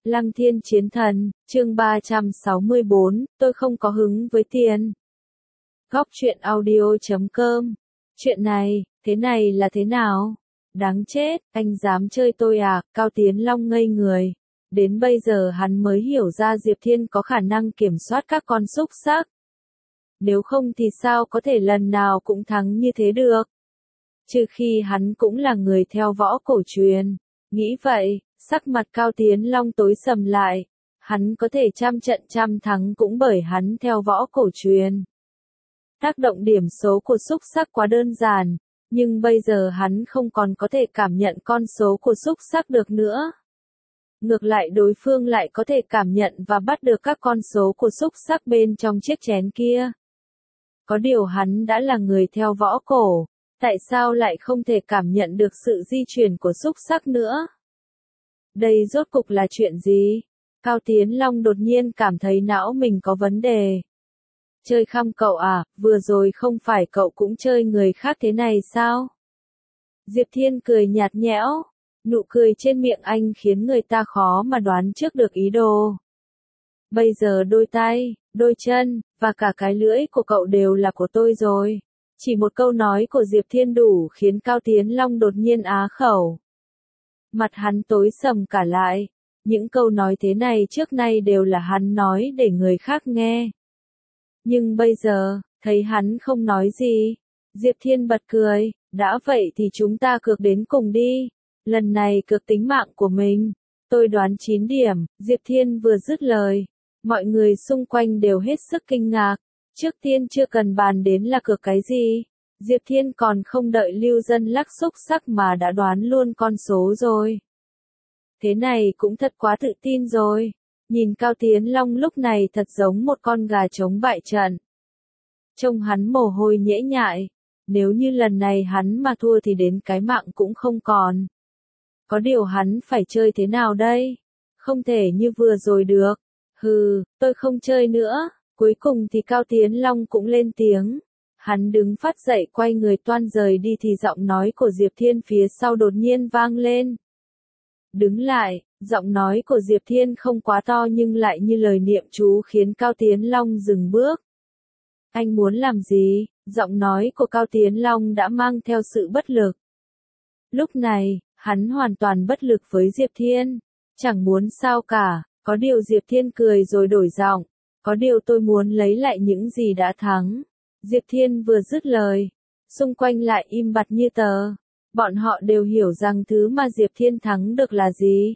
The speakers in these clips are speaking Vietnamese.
Lăng Thiên Chiến Thần, chương 364, tôi không có hứng với tiền. Góc truyện audio.com. Chuyện này, thế này là thế nào? Đáng chết, anh dám chơi tôi à? Cao Tiến Long ngây người. Đến bây giờ hắn mới hiểu ra Diệp Thiên có khả năng kiểm soát các con xúc xắc. Nếu không thì sao có thể lần nào cũng thắng như thế được? Trừ khi hắn cũng là người theo võ cổ truyền. Nghĩ vậy, sắc mặt Cao Tiến Long tối sầm lại. Hắn có thể trăm trận trăm thắng cũng bởi hắn theo võ cổ truyền. Tác động điểm số của xúc xắc quá đơn giản, nhưng bây giờ hắn không còn có thể cảm nhận con số của xúc xắc được nữa. Ngược lại đối phương lại có thể cảm nhận và bắt được các con số của xúc xắc bên trong chiếc chén kia. Có điều hắn đã là người theo võ cổ, tại sao lại không thể cảm nhận được sự di chuyển của xúc xắc nữa? Đây rốt cục là chuyện gì? Cao Tiến Long đột nhiên cảm thấy não mình có vấn đề. Chơi khăm cậu à, vừa rồi không phải cậu cũng chơi người khác thế này sao? Diệp Thiên cười nhạt nhẽo, nụ cười trên miệng anh khiến người ta khó mà đoán trước được ý đồ. Bây giờ đôi tay, đôi chân, và cả cái lưỡi của cậu đều là của tôi rồi. Chỉ một câu nói của Diệp Thiên đủ khiến Cao Tiến Long đột nhiên á khẩu. Mặt hắn tối sầm cả lại, những câu nói thế này trước nay đều là hắn nói để người khác nghe. Nhưng bây giờ, thấy hắn không nói gì, Diệp Thiên bật cười, đã vậy thì chúng ta cược đến cùng đi, lần này cược tính mạng của mình, tôi đoán 9 điểm, Diệp Thiên vừa dứt lời, mọi người xung quanh đều hết sức kinh ngạc, trước tiên chưa cần bàn đến là cược cái gì, Diệp Thiên còn không đợi Lưu Dân lắc xúc xắc mà đã đoán luôn con số rồi. Thế này cũng thật quá tự tin rồi. Nhìn Cao Tiến Long lúc này thật giống một con gà trống bại trận. Trông hắn mồ hôi nhễ nhại. Nếu như lần này hắn mà thua thì đến cái mạng cũng không còn. Có điều hắn phải chơi thế nào đây? Không thể như vừa rồi được. Hừ, tôi không chơi nữa. Cuối cùng thì Cao Tiến Long cũng lên tiếng. Hắn đứng phát dậy quay người toan rời đi thì giọng nói của Diệp Thiên phía sau đột nhiên vang lên. Đứng lại, giọng nói của Diệp Thiên không quá to nhưng lại như lời niệm chú khiến Cao Tiến Long dừng bước. Anh muốn làm gì? Giọng nói của Cao Tiến Long đã mang theo sự bất lực. Lúc này, hắn hoàn toàn bất lực với Diệp Thiên. Chẳng muốn sao cả, có điều Diệp Thiên cười rồi đổi giọng. Có điều tôi muốn lấy lại những gì đã thắng. Diệp Thiên vừa dứt lời, xung quanh lại im bặt như tờ. Bọn họ đều hiểu rằng thứ mà Diệp Thiên thắng được là gì.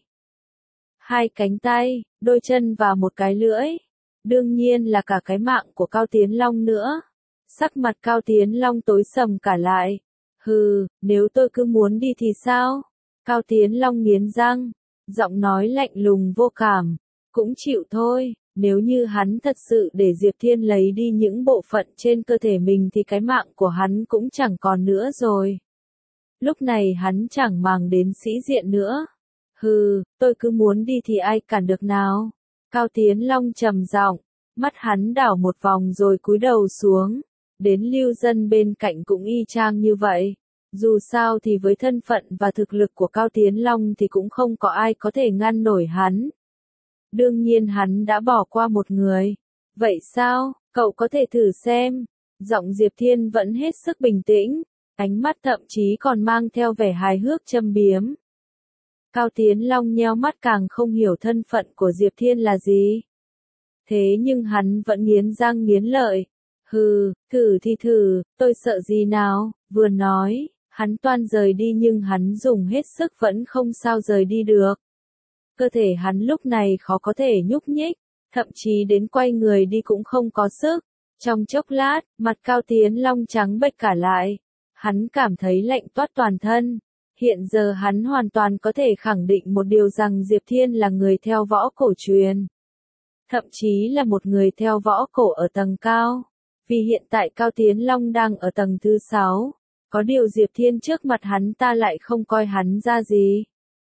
2 cánh tay, đôi chân và một cái lưỡi. Đương nhiên là cả cái mạng của Cao Tiến Long nữa. Sắc mặt Cao Tiến Long tối sầm cả lại. Hừ, nếu tôi cứ muốn đi thì sao? Cao Tiến Long nghiến răng, giọng nói lạnh lùng vô cảm. Cũng chịu thôi, nếu như hắn thật sự để Diệp Thiên lấy đi những bộ phận trên cơ thể mình thì cái mạng của hắn cũng chẳng còn nữa rồi. Lúc này hắn chẳng màng đến sĩ diện nữa. Hừ, tôi cứ muốn đi thì ai cản được nào. Cao Tiến Long trầm giọng, mắt hắn đảo một vòng rồi cúi đầu xuống. Đến Lưu Dân bên cạnh cũng y chang như vậy. Dù sao thì với thân phận và thực lực của Cao Tiến Long thì cũng không có ai có thể ngăn nổi hắn. Đương nhiên hắn đã bỏ qua một người. Vậy sao, cậu có thể thử xem. Giọng Diệp Thiên vẫn hết sức bình tĩnh. Ánh mắt thậm chí còn mang theo vẻ hài hước châm biếm. Cao Tiến Long nheo mắt càng không hiểu thân phận của Diệp Thiên là gì. Thế nhưng hắn vẫn nghiến răng nghiến lợi. Hừ, thử thì thử, tôi sợ gì nào, vừa nói, hắn toan rời đi nhưng hắn dùng hết sức vẫn không sao rời đi được. Cơ thể hắn lúc này khó có thể nhúc nhích, thậm chí đến quay người đi cũng không có sức. Trong chốc lát, mặt Cao Tiến Long trắng bệch cả lại. Hắn cảm thấy lạnh toát toàn thân. Hiện giờ hắn hoàn toàn có thể khẳng định một điều rằng Diệp Thiên là người theo võ cổ truyền. Thậm chí là một người theo võ cổ ở tầng cao. Vì hiện tại Cao Tiến Long đang ở tầng thứ 6. Có điều Diệp Thiên trước mặt hắn ta lại không coi hắn ra gì.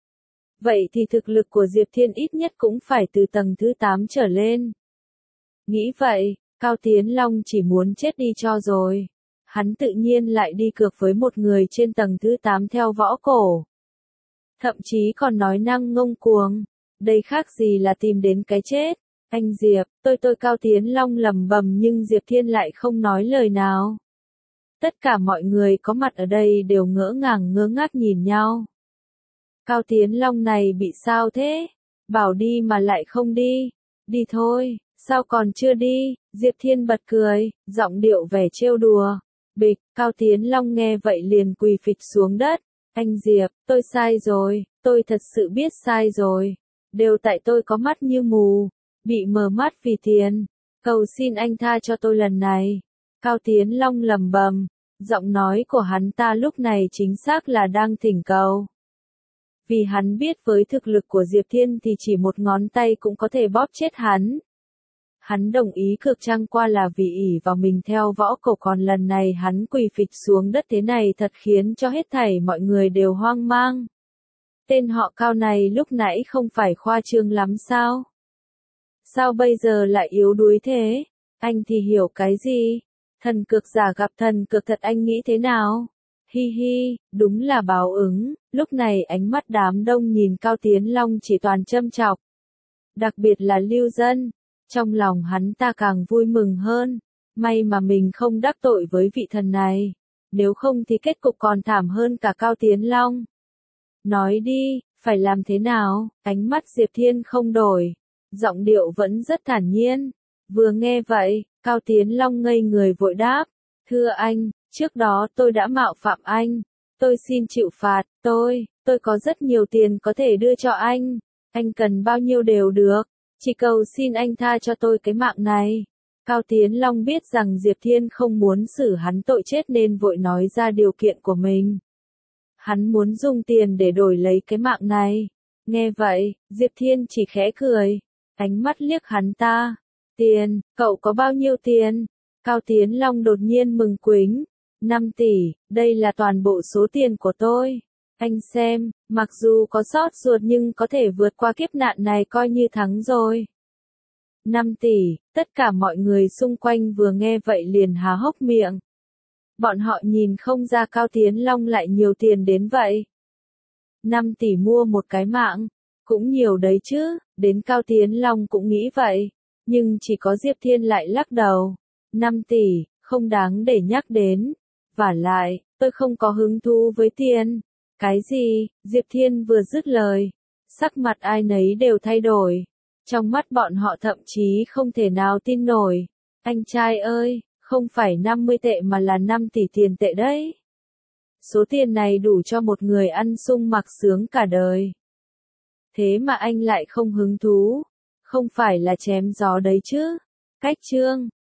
Vậy thì thực lực của Diệp Thiên ít nhất cũng phải từ tầng thứ 8 trở lên. Nghĩ vậy, Cao Tiến Long chỉ muốn chết đi cho rồi. Hắn tự nhiên lại đi cược với một người trên tầng thứ 8 theo võ cổ. Thậm chí còn nói năng ngông cuồng. đây khác gì là tìm đến cái chết. Anh Diệp, tôi Cao Tiến Long lẩm bẩm nhưng Diệp Thiên lại không nói lời nào. Tất cả mọi người có mặt ở đây đều ngỡ ngàng ngơ ngác nhìn nhau. Cao Tiến Long này bị sao thế? Bảo đi mà lại không đi. Đi thôi, sao còn chưa đi? Diệp Thiên bật cười, giọng điệu vẻ trêu đùa. Bịch, Cao Tiến Long nghe vậy liền quỳ phịch xuống đất. Anh Diệp, tôi sai rồi, tôi thật sự biết sai rồi. Đều tại tôi có mắt như mù, bị mờ mắt vì tiền. Cầu xin anh tha cho tôi lần này. Cao Tiến Long lẩm bẩm, giọng nói của hắn ta lúc này chính xác là đang thỉnh cầu. Vì hắn biết với thực lực của Diệp Thiên thì chỉ một ngón tay cũng có thể bóp chết hắn. Hắn đồng ý cược chẳng qua là vì ỷ vào mình theo võ cổ, còn lần này hắn quỳ phịch xuống đất thế này thật khiến cho hết thảy mọi người đều hoang mang. Tên họ Cao này lúc nãy không phải khoa trương lắm sao? Sao bây giờ lại yếu đuối thế? Anh thì hiểu cái gì? Thần cực giả gặp thần cực thật, anh nghĩ thế nào? Hi hi, đúng là báo ứng. Lúc này ánh mắt đám đông nhìn Cao Tiến Long chỉ toàn châm chọc. Đặc biệt là Lưu Dân. Trong lòng hắn ta càng vui mừng hơn. May mà mình không đắc tội với vị thần này. Nếu không thì kết cục còn thảm hơn cả Cao Tiến Long. Nói đi, phải làm thế nào? Ánh mắt Diệp Thiên không đổi. Giọng điệu vẫn rất thản nhiên. Vừa nghe vậy, Cao Tiến Long ngây người vội đáp. Thưa anh, trước đó tôi đã mạo phạm anh. Tôi xin chịu phạt, tôi có rất nhiều tiền có thể đưa cho anh. Anh cần bao nhiêu đều được. Chỉ cầu xin anh tha cho tôi cái mạng này. Cao Tiến Long biết rằng Diệp Thiên không muốn xử hắn tội chết nên vội nói ra điều kiện của mình. Hắn muốn dùng tiền để đổi lấy cái mạng này. Nghe vậy, Diệp Thiên chỉ khẽ cười. Ánh mắt liếc hắn ta. Tiền, cậu có bao nhiêu tiền? Cao Tiến Long đột nhiên mừng quính. 5 tỷ, đây là toàn bộ số tiền của tôi. Anh xem, mặc dù có xót ruột nhưng có thể vượt qua kiếp nạn này coi như thắng rồi. 5 tỷ, tất cả mọi người xung quanh vừa nghe vậy liền há hốc miệng. Bọn họ nhìn không ra Cao Tiến Long lại nhiều tiền đến vậy. 5 tỷ mua một cái mạng, cũng nhiều đấy chứ, đến Cao Tiến Long cũng nghĩ vậy. Nhưng chỉ có Diệp Thiên lại lắc đầu. 5 tỷ, không đáng để nhắc đến. Vả lại, tôi không có hứng thú với tiền. Cái gì? Diệp Thiên vừa dứt lời. Sắc mặt ai nấy đều thay đổi. Trong mắt bọn họ thậm chí không thể nào tin nổi. Anh trai ơi, không phải 50 tệ mà là 5 tỷ tiền tệ đấy. Số tiền này đủ cho một người ăn sung mặc sướng cả đời. Thế mà anh lại không hứng thú. Không phải là chém gió đấy chứ. Cách chương